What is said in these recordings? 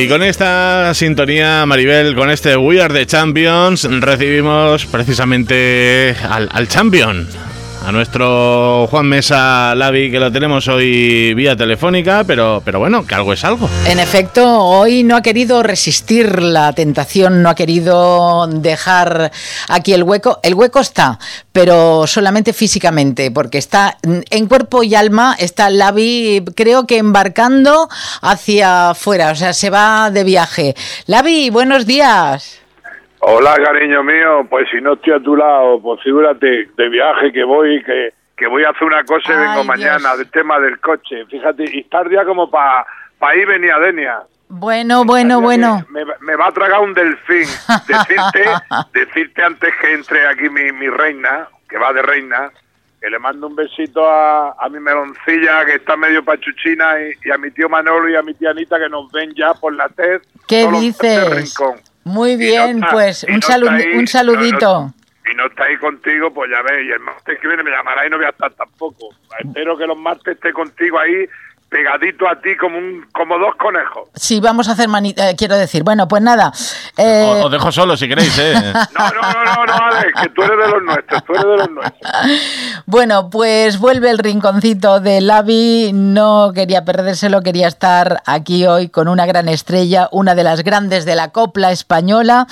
Y con esta sintonía, Maribel, con este We Are the Champions, recibimos precisamente al champion, a nuestro Juan Mesa Lavi, que lo tenemos hoy vía telefónica, pero bueno, que algo es algo. En efecto, hoy no ha querido resistir la tentación, no ha querido dejar aquí el hueco. El hueco está, pero solamente físicamente, porque está en cuerpo y alma, está Lavi, creo que embarcando hacia afuera, o sea, se va de viaje. Lavi, buenos días. Hola, cariño mío, pues si no estoy a tu lado, pues figúrate, de viaje que voy a hacer una cosa y vengo mañana, Dios. del tema del coche, fíjate, y estar ya como para ir venía Denia. Bueno. Me va a tragar un delfín. Decirte antes que entre aquí mi reina, que va de reina, que le mando un besito a mi meloncilla, que está medio pachuchina, y a mi tío Manolo y a mi tía Anita, que nos ven ya por la TED. ¿Qué dices? Muy bien, pues un saludito. Y no está ahí contigo, pues ya ves, y el martes que viene me llamará y no voy a estar tampoco. Espero que los martes esté contigo ahí, pegadito a ti como dos conejos. Sí, vamos a hacer quiero decir. Bueno, pues nada. Os dejo solo si queréis, ¿eh? No, Alex, que tú eres de los nuestros, Bueno, pues vuelve el rinconcito de Lavi, no quería perdérselo, quería estar aquí hoy con una gran estrella, una de las grandes de la copla española.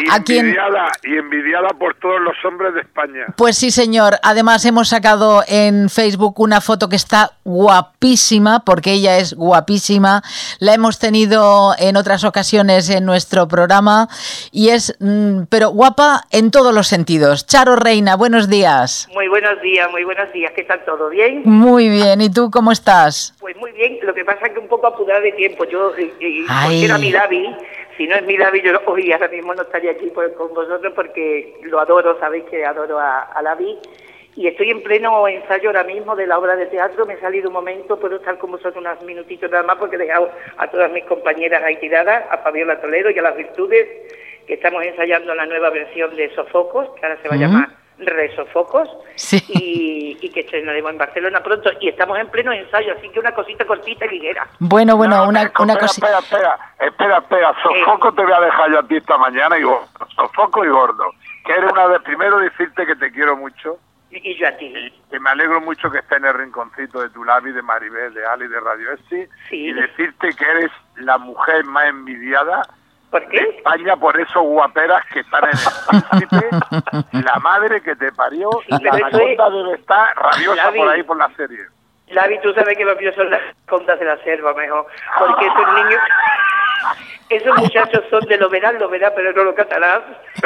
Y envidiada por todos los hombres de España. Pues sí, señor. Además, hemos sacado en Facebook una foto que está guapísima, porque ella es guapísima. La hemos tenido en otras ocasiones en nuestro programa y es, pero guapa en todos los sentidos. Charo Reina, buenos días. Muy buenos días. ¿Qué tal? ¿Todo bien? Muy bien. ¿Y tú cómo estás? Pues muy bien. Lo que pasa es que un poco apurada de tiempo. Yo, porque era mi Lavi. Si no es mi Lavi, yo hoy ahora mismo no estaría aquí con vosotros porque lo adoro, sabéis que adoro a Lavi. Y estoy en pleno ensayo ahora mismo de la obra de teatro. Me he salido un momento, puedo estar con vosotros unos minutitos nada más porque he dejado a todas mis compañeras ahí tiradas, a Fabiola Toledo y a las Virtudes, que estamos ensayando la nueva versión de Sofocos, que ahora se va a llamar Resofocos, sí. y que estrenaremos en Barcelona pronto. Y estamos en pleno ensayo, así que una cosita cortita y ligera. Bueno, una cosita. Espera. Sofoco te voy a dejar yo a ti esta mañana y gordo. Sofoco y gordo. Que eres una vez, primero decirte que te quiero mucho. Y yo a ti. Que me alegro mucho que estés en el rinconcito de tu Lavi, de Maribel, de Ali, de Radio Esti. Sí. Y decirte que eres la mujer más envidiada ¿por qué? de España por esos guaperas que están en el príncipe. La madre que te parió, sí, la anaconda debe estar rabiosa Lavi, por ahí por la serie. Lavi, tú sabes que los míos son las contas de la selva mejor. Porque esos niños... Esos muchachos son de lo verán, pero no lo cantarás.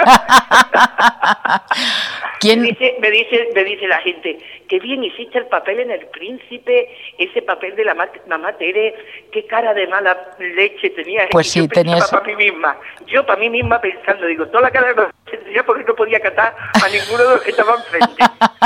¿Quién? Me dice la gente, qué bien hiciste el papel en El Príncipe, ese papel de la mamá Tere, qué cara de mala leche tenía. Pues sí, tenías... Yo para mí misma pensando, digo, toda la cara de la leche tenía porque no podía cantar a ninguno de los que estaban frente.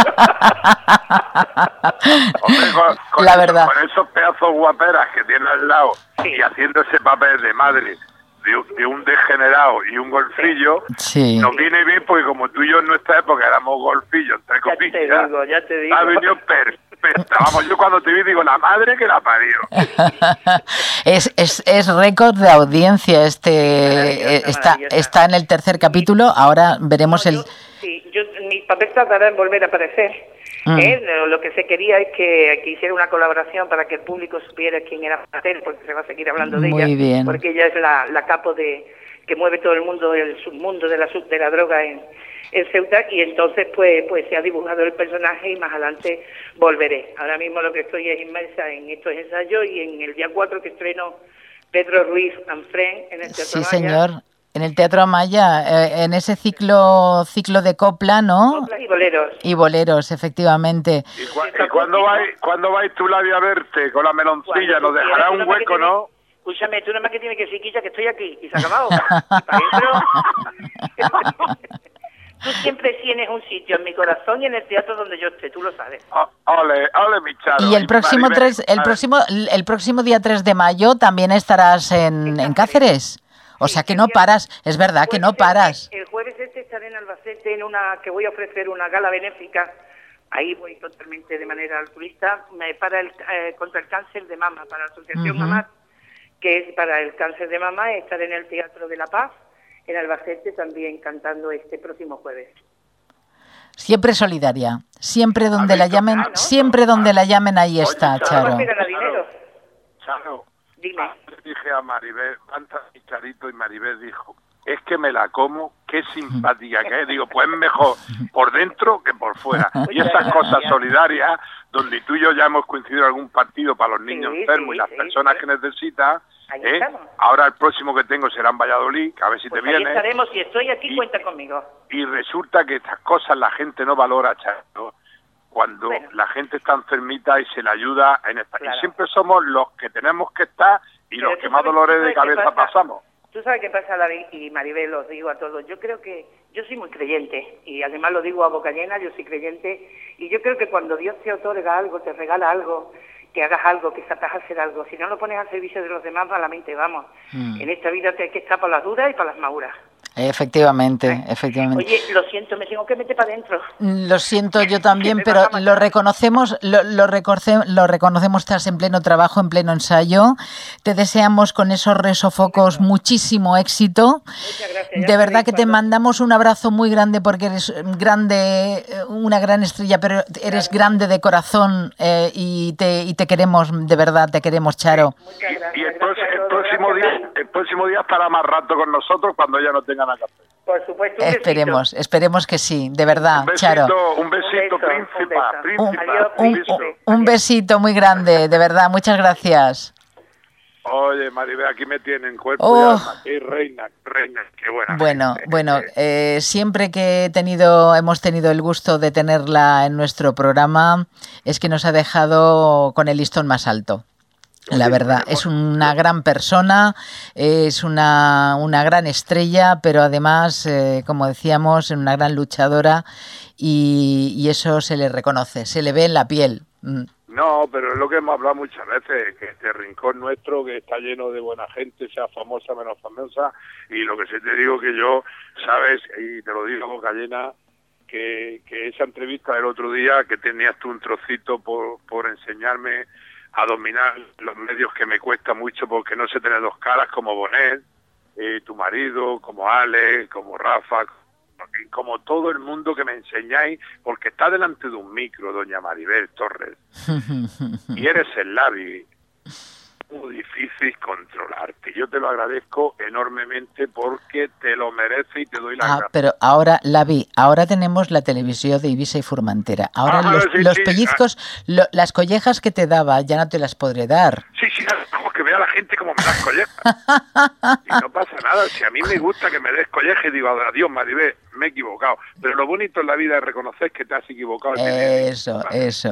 Hombre, la verdad. Con esos pedazos guaperas que tiene al lado, sí. Y haciendo ese papel de madre de un degenerado y un golfillo, sí. Nos viene bien porque como tú y yo en nuestra época éramos golfillos, entre comillas, ya te digo. Ha venido perfecta. Vamos, yo cuando te vi digo, la madre que la parió. es récord de audiencia está en el tercer capítulo, ahora veremos mi papel tratará en volver a aparecer. Lo que se quería es que hiciera una colaboración para que el público supiera quién era Tere, porque se va a seguir hablando de ella. Muy bien. Porque ella es la capo que mueve todo el mundo, el submundo de la droga en Ceuta, y entonces pues se ha dibujado el personaje y más adelante volveré. Ahora mismo lo que estoy es inmersa en estos ensayos y en el día 4 que estreno Pedro Ruiz and Friends en el Teatro Sí, Amaya. señor. En el Teatro Amaya, en ese ciclo de copla, ¿no? Copla y boleros. Y boleros, efectivamente. ¿Y cuándo vais tú, Lavi, a verte con la meloncilla? Nos dejará un hueco, ¿no? Escúchame, tú nada más que tienes que decir, Quilla, que estoy aquí, y se ha acabado. Tú siempre tienes un sitio en mi corazón y en el teatro donde yo esté, tú lo sabes. Ole, mi Charo. Y el próximo día 3 de mayo también estarás en Cáceres. O sea que no paras, es verdad que no paras. El jueves estaré en Albacete que voy a ofrecer una gala benéfica. Ahí voy totalmente de manera altruista, para contra el cáncer de mama, para la Asociación Mamá, que es para el cáncer de mama, estar en el Teatro de la Paz, en Albacete, también cantando este próximo jueves. Siempre solidaria, siempre donde la llamen, ¿no? Siempre donde la llamen, ahí está, Charo. Charo, dime. Le dije a Maribel, canta mi Charito, y Maribel dijo, es que me la como, qué simpática que es. Digo, pues mejor por dentro que por fuera. Y esas cosas solidarias, donde tú y yo ya hemos coincidido en algún partido para los niños enfermos y las personas que necesitan. Ahora el próximo que tengo será en Valladolid, a ver si te vienes. Estaremos, si estoy aquí, cuenta conmigo. Y resulta que estas cosas la gente no valora, Charo, cuando la gente está enfermita y se le ayuda en esta. Claro. Y siempre somos los que tenemos que estar y los que más dolores de cabeza pasamos. Tú sabes qué pasa, David y Maribel, os digo a todos, yo creo que yo soy muy creyente, y además lo digo a boca llena, yo soy creyente, y yo creo que cuando Dios te otorga algo, te regala algo, que hagas algo, que sepas hacer algo, si no lo pones al servicio de los demás, malamente vamos. En esta vida te hay que estar para las duras y para las maduras. Efectivamente, efectivamente. Oye, lo siento, me tengo que meter para adentro. Lo siento yo también, pero lo reconocemos, lo reconocemos, estás en pleno trabajo, en pleno ensayo. Te deseamos con esos resofocos muchísimo éxito. Muchas gracias. De verdad que te mandamos un abrazo muy grande porque eres grande, una gran estrella, pero eres grande de corazón y te queremos, de verdad, te queremos, Charo. Muchas gracias. Y el próximo día estará más rato con nosotros cuando ella no tenga nada que hacer. Por supuesto. Esperemos que sí, de verdad, Charo. Un besito, príncipa. Un besito muy grande, de verdad, muchas gracias. Oye, Maribel, aquí me tienen cuerpo y alma. Qué reina, qué buena. Bueno, siempre que hemos tenido el gusto de tenerla en nuestro programa, es que nos ha dejado con el listón más alto. La verdad, es una gran persona, es una gran estrella, pero además, como decíamos, una gran luchadora, y eso se le reconoce, se le ve en la piel. No, pero es lo que hemos hablado muchas veces, que este rincón nuestro, que está lleno de buena gente, sea famosa, menos famosa, y lo que sí te digo que yo, sabes, y te lo digo a boca llena, que esa entrevista del otro día, que tenías tú un trocito por enseñarme a dominar los medios, que me cuesta mucho porque no sé tener dos caras, como Bonet, tu marido, como Ale, como Rafa, como todo el mundo que me enseñáis, porque está delante de un micro, doña Maribel Torres, y eres el Lavi. Muy difícil controlarte. Yo te lo agradezco enormemente porque te lo merece y te doy las gracias. Pero ahora, Lavi, ahora tenemos la televisión de Ibiza y Formentera. Ahora los pellizcos, las collejas que te daba, ya no te las podré dar. Sí, que vea la gente como me das collejas. Y no pasa nada. Si a mí me gusta que me des collejas, y digo, adiós, Maribel, me he equivocado. Pero lo bonito en la vida es reconocer que te has equivocado. Eso.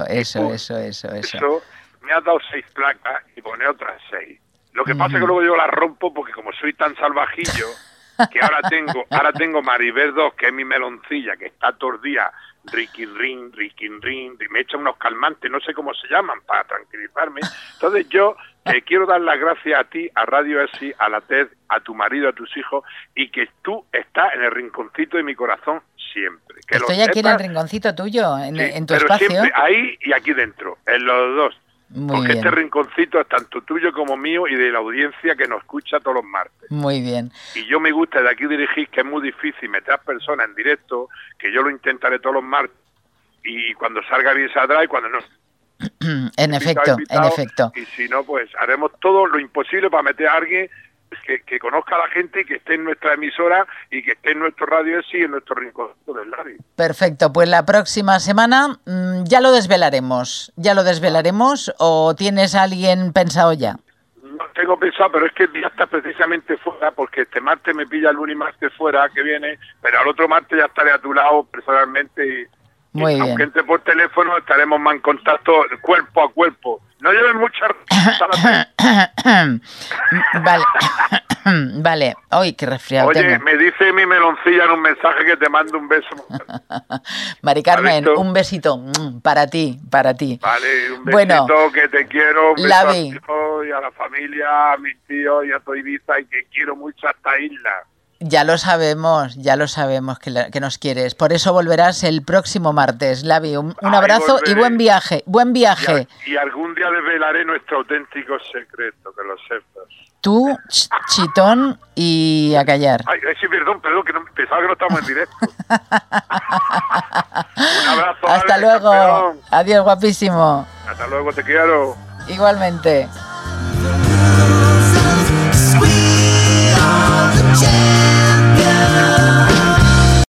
Me has dado 6 placas y pone otras 6. Lo que pasa es que luego yo las rompo porque como soy tan salvajillo, que ahora tengo Maribel 2, que es mi meloncilla, que está todos los días riquin rin, y me echa unos calmantes, no sé cómo se llaman, para tranquilizarme. Entonces yo te quiero dar las gracias a ti, a Radio ESI, a la TED, a tu marido, a tus hijos, y que tú estás en el rinconcito de mi corazón siempre. Que estoy aquí en el rinconcito tuyo, en tu pero espacio. Siempre ahí y aquí dentro, en los dos. Porque este rinconcito es tanto tuyo como mío y de la audiencia que nos escucha todos los martes. Muy bien. Y yo me gusta de aquí dirigir, que es muy difícil meter a personas en directo, que yo lo intentaré todos los martes, y cuando salga bien saldrá, y cuando no... En efecto. Y si no, pues haremos todo lo imposible para meter a alguien que conozca a la gente y que esté en nuestra emisora y que esté en nuestro radio y en nuestro rincón del radio. Perfecto, pues la próxima semana ya lo desvelaremos, o tienes a alguien pensado ya. No tengo pensado, pero es que el día está precisamente fuera, porque este martes me pilla el lunes y martes fuera, que viene, pero al otro martes ya estaré a tu lado personalmente. Muy bien. Aunque entre por teléfono, estaremos más en contacto cuerpo a cuerpo. No lleven mucha... Vale. Uy, qué resfriado tengo. Oye, me dice mi meloncilla en un mensaje que te mando un beso. Mari Carmen, un besito para ti. Vale, un besito, que te quiero, un beso a ti y a la familia, a mis tíos y a tu Ibiza, y que quiero mucho a esta isla. Ya lo sabemos que nos quieres. Por eso volverás el próximo martes. Lavi, un abrazo volveré. Y buen viaje. Y algún día desvelaré nuestro auténtico secreto, que lo sepas. Tú, chitón y a callar. Ay, sí, perdón, que no, pensaba que no estamos en directo. Un abrazo. Hasta luego. Campeón. Adiós, guapísimo. Hasta luego, te quiero. Igualmente.